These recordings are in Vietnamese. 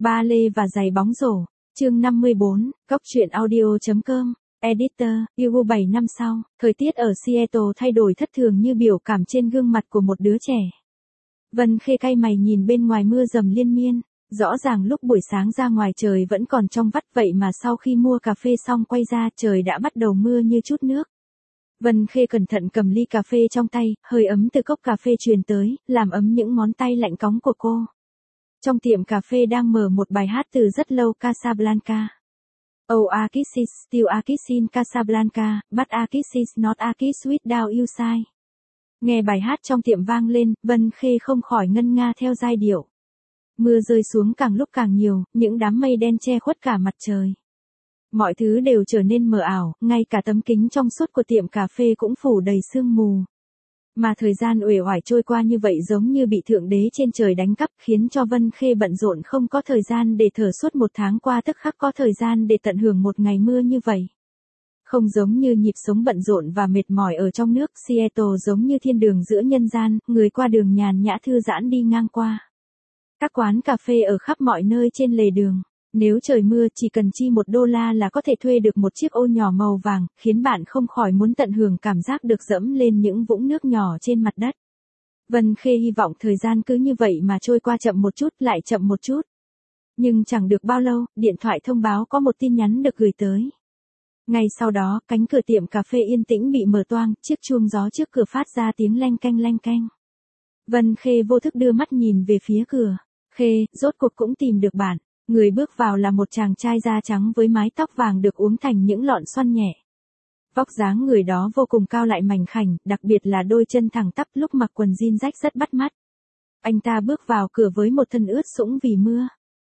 Ba lê và giày bóng rổ. Chương 54, Cốc truyện audio.com. Editor, Hugo 7 năm sau, thời tiết ở Seattle thay đổi thất thường như biểu cảm trên gương mặt của một đứa trẻ. Vân Khê cay mày nhìn bên ngoài mưa dầm liên miên, rõ ràng lúc buổi sáng ra ngoài trời vẫn còn trong vắt vậy mà sau khi mua cà phê xong quay ra trời đã bắt đầu mưa như chút nước. Vân Khê cẩn thận cầm ly cà phê trong tay, hơi ấm từ cốc cà phê truyền tới, làm ấm những ngón tay lạnh cóng của cô. Trong tiệm cà phê đang mở một bài hát từ rất lâu Casablanca. Oh a kiss is still a kiss in Casablanca, but a kiss is not a kiss without you side. Nghe bài hát trong tiệm vang lên, Vân Khê không khỏi ngân nga theo giai điệu. Mưa rơi xuống càng lúc càng nhiều, những đám mây đen che khuất cả mặt trời. Mọi thứ đều trở nên mờ ảo, ngay cả tấm kính trong suốt của tiệm cà phê cũng phủ đầy sương mù. Mà thời gian uể oải trôi qua như vậy giống như bị thượng đế trên trời đánh cắp, khiến cho Vân Khê bận rộn không có thời gian để thở suốt một tháng qua, tức khắc có thời gian để tận hưởng một ngày mưa như vậy. Không giống như nhịp sống bận rộn và mệt mỏi ở trong nước, Seattle giống như thiên đường giữa nhân gian, người qua đường nhàn nhã thư giãn đi ngang qua. Các quán cà phê ở khắp mọi nơi trên lề đường. Nếu trời mưa chỉ cần chi $1 là có thể thuê được một chiếc ô nhỏ màu vàng, khiến bạn không khỏi muốn tận hưởng cảm giác được dẫm lên những vũng nước nhỏ trên mặt đất. Vân Khê hy vọng thời gian cứ như vậy mà trôi qua chậm một chút lại chậm một chút. Nhưng chẳng được bao lâu, điện thoại thông báo có một tin nhắn được gửi tới. Ngay sau đó, cánh cửa tiệm cà phê yên tĩnh bị mở toang, chiếc chuông gió trước cửa phát ra tiếng leng keng leng keng. Vân Khê vô thức đưa mắt nhìn về phía cửa. Khê, rốt cuộc cũng tìm được bạn. Người bước vào là một chàng trai da trắng với mái tóc vàng được uốn thành những lọn xoăn nhẹ. Vóc dáng người đó vô cùng cao lại mảnh khảnh, đặc biệt là đôi chân thẳng tắp lúc mặc quần jean rách rất bắt mắt. Anh ta bước vào cửa với một thân ướt sũng vì mưa.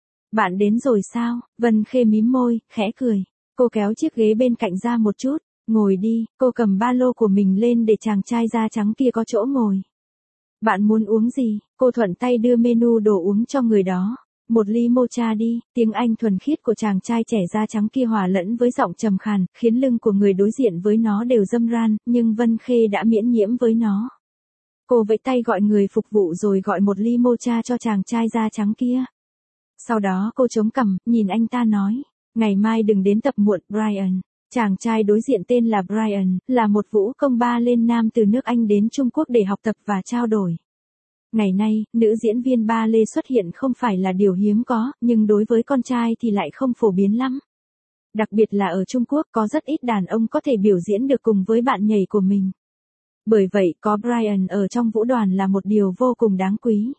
Bạn đến rồi sao? Vân Khê mím môi, khẽ cười. Cô kéo chiếc ghế bên cạnh ra một chút. Ngồi đi, cô cầm ba lô của mình lên để chàng trai da trắng kia có chỗ ngồi. Bạn muốn uống gì? Cô thuận tay đưa menu đồ uống cho người đó. Một ly mocha đi, tiếng Anh thuần khiết của chàng trai trẻ da trắng kia hòa lẫn với giọng trầm khàn, khiến lưng của người đối diện với nó đều râm ran, nhưng Vân Khê đã miễn nhiễm với nó. Cô vẫy tay gọi người phục vụ rồi gọi một ly mocha cho chàng trai da trắng kia. Sau đó cô chống cằm, nhìn anh ta nói, ngày mai đừng đến tập muộn, Brian. Chàng trai đối diện tên là Brian, là một vũ công ba lên nam từ nước Anh đến Trung Quốc để học tập và trao đổi. Ngày nay, nữ diễn viên ba lê xuất hiện không phải là điều hiếm có, nhưng đối với con trai thì lại không phổ biến lắm. Đặc biệt là ở Trung Quốc có rất ít đàn ông có thể biểu diễn được cùng với bạn nhảy của mình. Bởi vậy, có Brian ở trong vũ đoàn là một điều vô cùng đáng quý.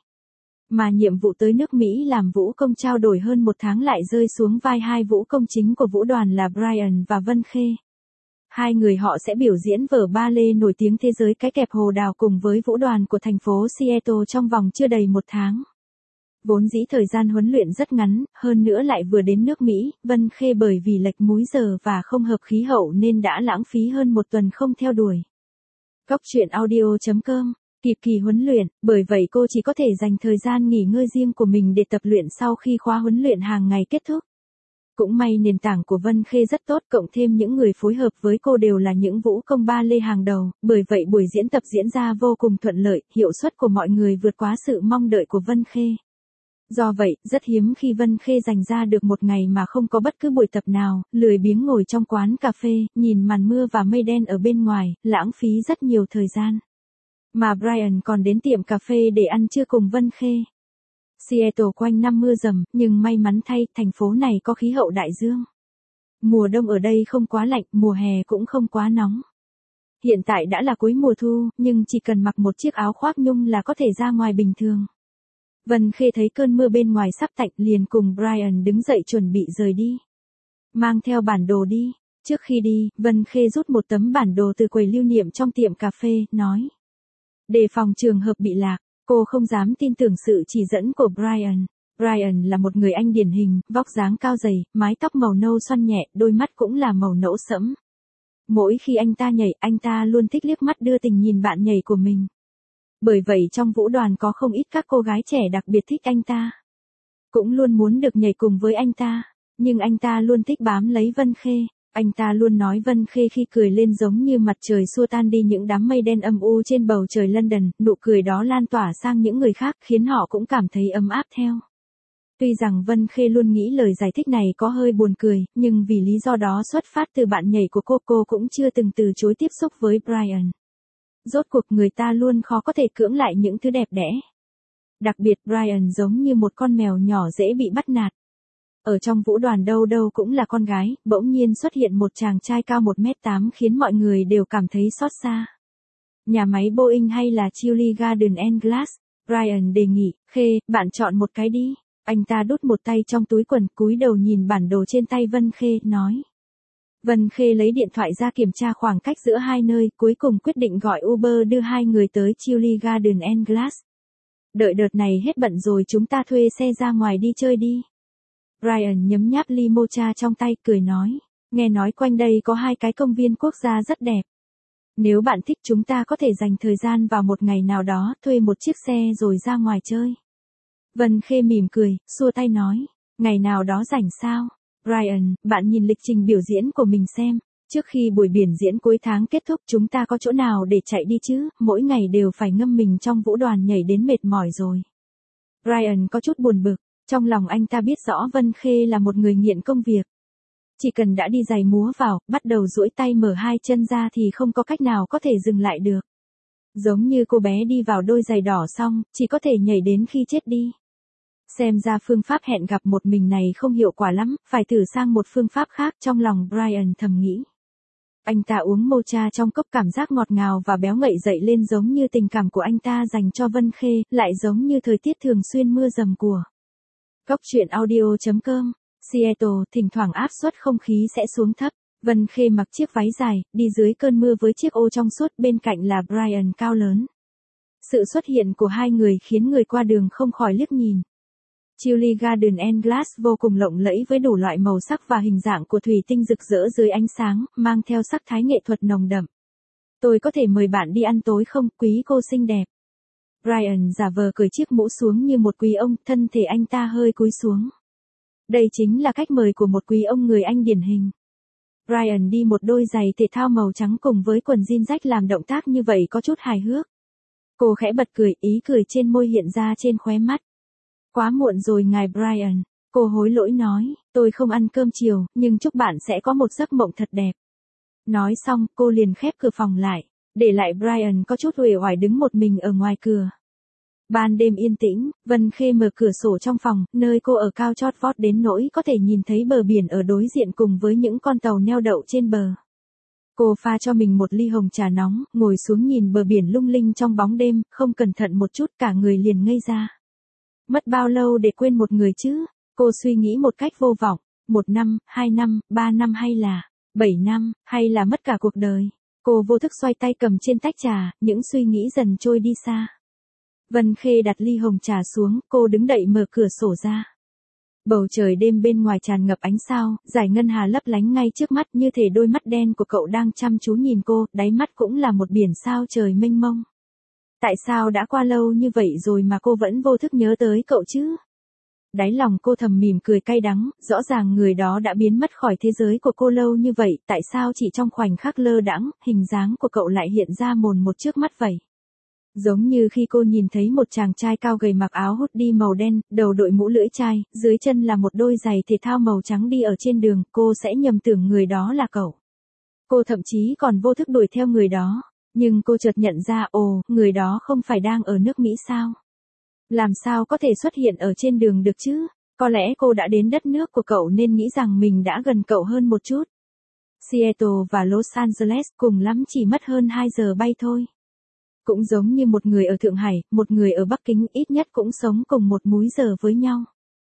Mà nhiệm vụ tới nước Mỹ làm vũ công trao đổi hơn một tháng lại rơi xuống vai hai vũ công chính của vũ đoàn là Brian và Vân Khê. Hai người họ sẽ biểu diễn vở ba lê nổi tiếng thế giới Cái kẹp hồ đào cùng với vũ đoàn của thành phố Seattle trong vòng chưa đầy một tháng. Vốn dĩ thời gian huấn luyện rất ngắn, hơn nữa lại vừa đến nước Mỹ, Vân Khê bởi vì lệch múi giờ và không hợp khí hậu nên đã lãng phí hơn một tuần không theo đuổi. Cốc truyện audio.com. Kịp kỳ huấn luyện, bởi vậy cô chỉ có thể dành thời gian nghỉ ngơi riêng của mình để tập luyện sau khi khóa huấn luyện hàng ngày kết thúc. Cũng may nền tảng của Vân Khê rất tốt, cộng thêm những người phối hợp với cô đều là những vũ công ba lê hàng đầu, bởi vậy buổi diễn tập diễn ra vô cùng thuận lợi, hiệu suất của mọi người vượt quá sự mong đợi của Vân Khê. Do vậy, rất hiếm khi Vân Khê dành ra được một ngày mà không có bất cứ buổi tập nào, lười biếng ngồi trong quán cà phê, nhìn màn mưa và mây đen ở bên ngoài, lãng phí rất nhiều thời gian. Mà Brian còn đến tiệm cà phê để ăn trưa cùng Vân Khê. Seattle quanh năm mưa dầm, nhưng may mắn thay, thành phố này có khí hậu đại dương. Mùa đông ở đây không quá lạnh, mùa hè cũng không quá nóng. Hiện tại đã là cuối mùa thu, nhưng chỉ cần mặc một chiếc áo khoác nhung là có thể ra ngoài bình thường. Vân Khê thấy cơn mưa bên ngoài sắp tạnh liền cùng Brian đứng dậy chuẩn bị rời đi. Mang theo bản đồ đi. Trước khi đi, Vân Khê rút một tấm bản đồ từ quầy lưu niệm trong tiệm cà phê, nói. Đề phòng trường hợp bị lạc. Cô không dám tin tưởng sự chỉ dẫn của Brian. Brian là một người Anh điển hình, vóc dáng cao gầy, mái tóc màu nâu xoăn nhẹ, đôi mắt cũng là màu nâu sẫm. Mỗi khi anh ta nhảy, anh ta luôn thích liếc mắt đưa tình nhìn bạn nhảy của mình. Bởi vậy trong vũ đoàn có không ít các cô gái trẻ đặc biệt thích anh ta. Cũng luôn muốn được nhảy cùng với anh ta. Nhưng anh ta luôn thích bám lấy Vân Khê. Anh ta luôn nói Vân Khê khi cười lên giống như mặt trời xua tan đi những đám mây đen âm u trên bầu trời London, nụ cười đó lan tỏa sang những người khác khiến họ cũng cảm thấy ấm áp theo. Tuy rằng Vân Khê luôn nghĩ lời giải thích này có hơi buồn cười, nhưng vì lý do đó xuất phát từ bạn nhảy của cô cũng chưa từng từ chối tiếp xúc với Brian. Rốt cuộc người ta luôn khó có thể cưỡng lại những thứ đẹp đẽ. Đặc biệt Brian giống như một con mèo nhỏ dễ bị bắt nạt. Ở trong vũ đoàn đâu đâu cũng là con gái, bỗng nhiên xuất hiện một chàng trai cao 1m8 khiến mọi người đều cảm thấy xót xa. Nhà máy Boeing hay là Chili Garden and Glass? Brian đề nghị, Khê, bạn chọn một cái đi. Anh ta đút một tay trong túi quần, cúi đầu nhìn bản đồ trên tay Vân Khê, nói. Vân Khê lấy điện thoại ra kiểm tra khoảng cách giữa hai nơi, cuối cùng quyết định gọi Uber đưa hai người tới Chili Garden and Glass. Đợi đợt này hết bận rồi chúng ta thuê xe ra ngoài đi chơi đi. Brian nhấm nháp ly mocha trong tay, cười nói. Nghe nói quanh đây có hai cái công viên quốc gia rất đẹp. Nếu bạn thích chúng ta có thể dành thời gian vào một ngày nào đó, thuê một chiếc xe rồi ra ngoài chơi. Vân Khê mỉm cười, xua tay nói. Ngày nào đó rảnh sao? Brian, bạn nhìn lịch trình biểu diễn của mình xem. Trước khi buổi biểu diễn cuối tháng kết thúc chúng ta có chỗ nào để chạy đi chứ, mỗi ngày đều phải ngâm mình trong vũ đoàn nhảy đến mệt mỏi rồi. Brian có chút buồn bực, trong lòng anh ta biết rõ Vân Khê là một người nghiện công việc. Chỉ cần đã đi giày múa vào, bắt đầu duỗi tay mở hai chân ra thì không có cách nào có thể dừng lại được. Giống như cô bé đi vào đôi giày đỏ xong, chỉ có thể nhảy đến khi chết đi. Xem ra phương pháp hẹn gặp một mình này không hiệu quả lắm, phải thử sang một phương pháp khác, trong lòng Brian thầm nghĩ. Anh ta uống mocha trong cốc, cảm giác ngọt ngào và béo ngậy dậy lên, giống như tình cảm của anh ta dành cho Vân Khê, lại giống như thời tiết thường xuyên mưa dầm của. Góc truyện audio.com, Seattle, thỉnh thoảng áp suất không khí sẽ xuống thấp. Vân Khê mặc chiếc váy dài, đi dưới cơn mưa với chiếc ô trong suốt, bên cạnh là Brian cao lớn. Sự xuất hiện của hai người khiến người qua đường không khỏi liếc nhìn. Chili Garden and Glass vô cùng lộng lẫy với đủ loại màu sắc và hình dạng của thủy tinh rực rỡ dưới ánh sáng, mang theo sắc thái nghệ thuật nồng đậm. Tôi có thể mời bạn đi ăn tối không, quý cô xinh đẹp? Brian giả vờ cởi chiếc mũ xuống như một quý ông, thân thể anh ta hơi cúi xuống. Đây chính là cách mời của một quý ông người Anh điển hình. Brian đi một đôi giày thể thao màu trắng cùng với quần jean rách, làm động tác như vậy có chút hài hước. Cô khẽ bật cười, ý cười trên môi hiện ra trên khóe mắt. Quá muộn rồi ngài Brian, cô hối lỗi nói, tôi không ăn cơm chiều, nhưng chúc bạn sẽ có một giấc mộng thật đẹp. Nói xong, cô liền khép cửa phòng lại, để lại Brian có chút uể oải đứng một mình ở ngoài cửa. Ban đêm yên tĩnh, Vân Khê mở cửa sổ trong phòng, nơi cô ở cao chót vót đến nỗi có thể nhìn thấy bờ biển ở đối diện cùng với những con tàu neo đậu trên bờ. Cô pha cho mình một ly hồng trà nóng, ngồi xuống nhìn bờ biển lung linh trong bóng đêm, không cẩn thận một chút cả người liền ngây ra. Mất bao lâu để quên một người chứ? Cô suy nghĩ một cách vô vọng, 1 năm, 2 năm, 3 năm hay là 7 năm, hay là mất cả cuộc đời. Cô vô thức xoay tay cầm trên tách trà, những suy nghĩ dần trôi đi xa. Vân Khê đặt ly hồng trà xuống, cô đứng dậy mở cửa sổ ra. Bầu trời đêm bên ngoài tràn ngập ánh sao, dải ngân hà lấp lánh ngay trước mắt, như thể đôi mắt đen của cậu đang chăm chú nhìn cô, đáy mắt cũng là một biển sao trời mênh mông. Tại sao đã qua lâu như vậy rồi mà cô vẫn vô thức nhớ tới cậu chứ? Đáy lòng cô thầm mỉm cười cay đắng, rõ ràng người đó đã biến mất khỏi thế giới của cô lâu như vậy, tại sao chỉ trong khoảnh khắc lơ đãng, hình dáng của cậu lại hiện ra mồn một trước mắt vậy? Giống như khi cô nhìn thấy một chàng trai cao gầy mặc áo hoodie màu đen, đầu đội mũ lưỡi chai, dưới chân là một đôi giày thể thao màu trắng đi ở trên đường, cô sẽ nhầm tưởng người đó là cậu. Cô thậm chí còn vô thức đuổi theo người đó, nhưng cô chợt nhận ra, người đó không phải đang ở nước Mỹ sao? Làm sao có thể xuất hiện ở trên đường được chứ? Có lẽ cô đã đến đất nước của cậu nên nghĩ rằng mình đã gần cậu hơn một chút. Seattle và Los Angeles cùng lắm chỉ mất hơn 2 giờ bay thôi. Cũng giống như một người ở Thượng Hải, một người ở Bắc Kinh, ít nhất cũng sống cùng một múi giờ với nhau.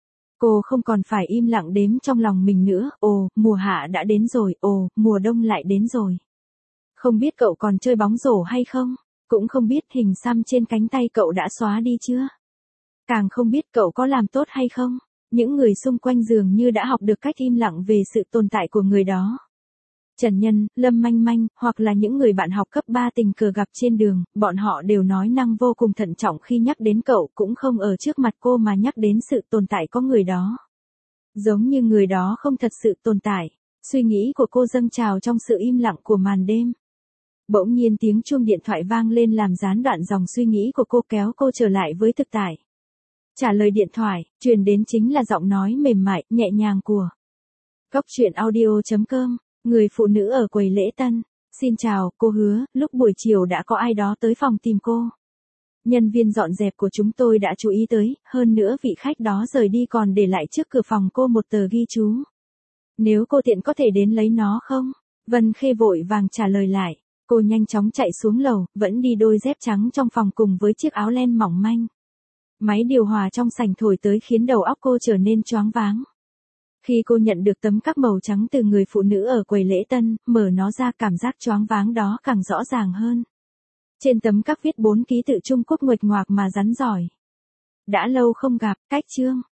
Cô không còn phải im lặng đếm trong lòng mình nữa, mùa hạ đã đến rồi, mùa đông lại đến rồi. Không biết cậu còn chơi bóng rổ hay không? Cũng không biết hình xăm trên cánh tay cậu đã xóa đi chưa? Càng không biết cậu có làm tốt hay không? Những người xung quanh dường như đã học được cách im lặng về sự tồn tại của người đó. Trần Nhân, Lâm Manh Manh, hoặc là những người bạn học cấp 3 tình cờ gặp trên đường, bọn họ đều nói năng vô cùng thận trọng khi nhắc đến cậu, cũng không ở trước mặt cô mà nhắc đến sự tồn tại có người đó. Giống như người đó không thật sự tồn tại, suy nghĩ của cô dâng trào trong sự im lặng của màn đêm. Bỗng nhiên tiếng chuông điện thoại vang lên làm gián đoạn dòng suy nghĩ của cô, kéo cô trở lại với thực tại. Trả lời điện thoại, truyền đến chính là giọng nói mềm mại, nhẹ nhàng của Cốc truyện audio.com, người phụ nữ ở quầy lễ tân. Xin chào, cô Hứa, lúc buổi chiều đã có ai đó tới phòng tìm cô. Nhân viên dọn dẹp của chúng tôi đã chú ý tới, hơn nữa vị khách đó rời đi còn để lại trước cửa phòng cô một tờ ghi chú. Nếu cô tiện có thể đến lấy nó không? Vân Khê vội vàng trả lời lại. Cô nhanh chóng chạy xuống lầu, vẫn đi đôi dép trắng trong phòng cùng với chiếc áo len mỏng manh. Máy điều hòa trong sảnh thổi tới khiến đầu óc cô trở nên choáng váng. Khi cô nhận được tấm cáp màu trắng từ người phụ nữ ở quầy lễ tân, mở nó ra cảm giác choáng váng đó càng rõ ràng hơn. Trên tấm cáp viết 4 ký tự Trung Quốc nguệch ngoạc mà rắn giỏi. Đã lâu không gặp, Cách Trương.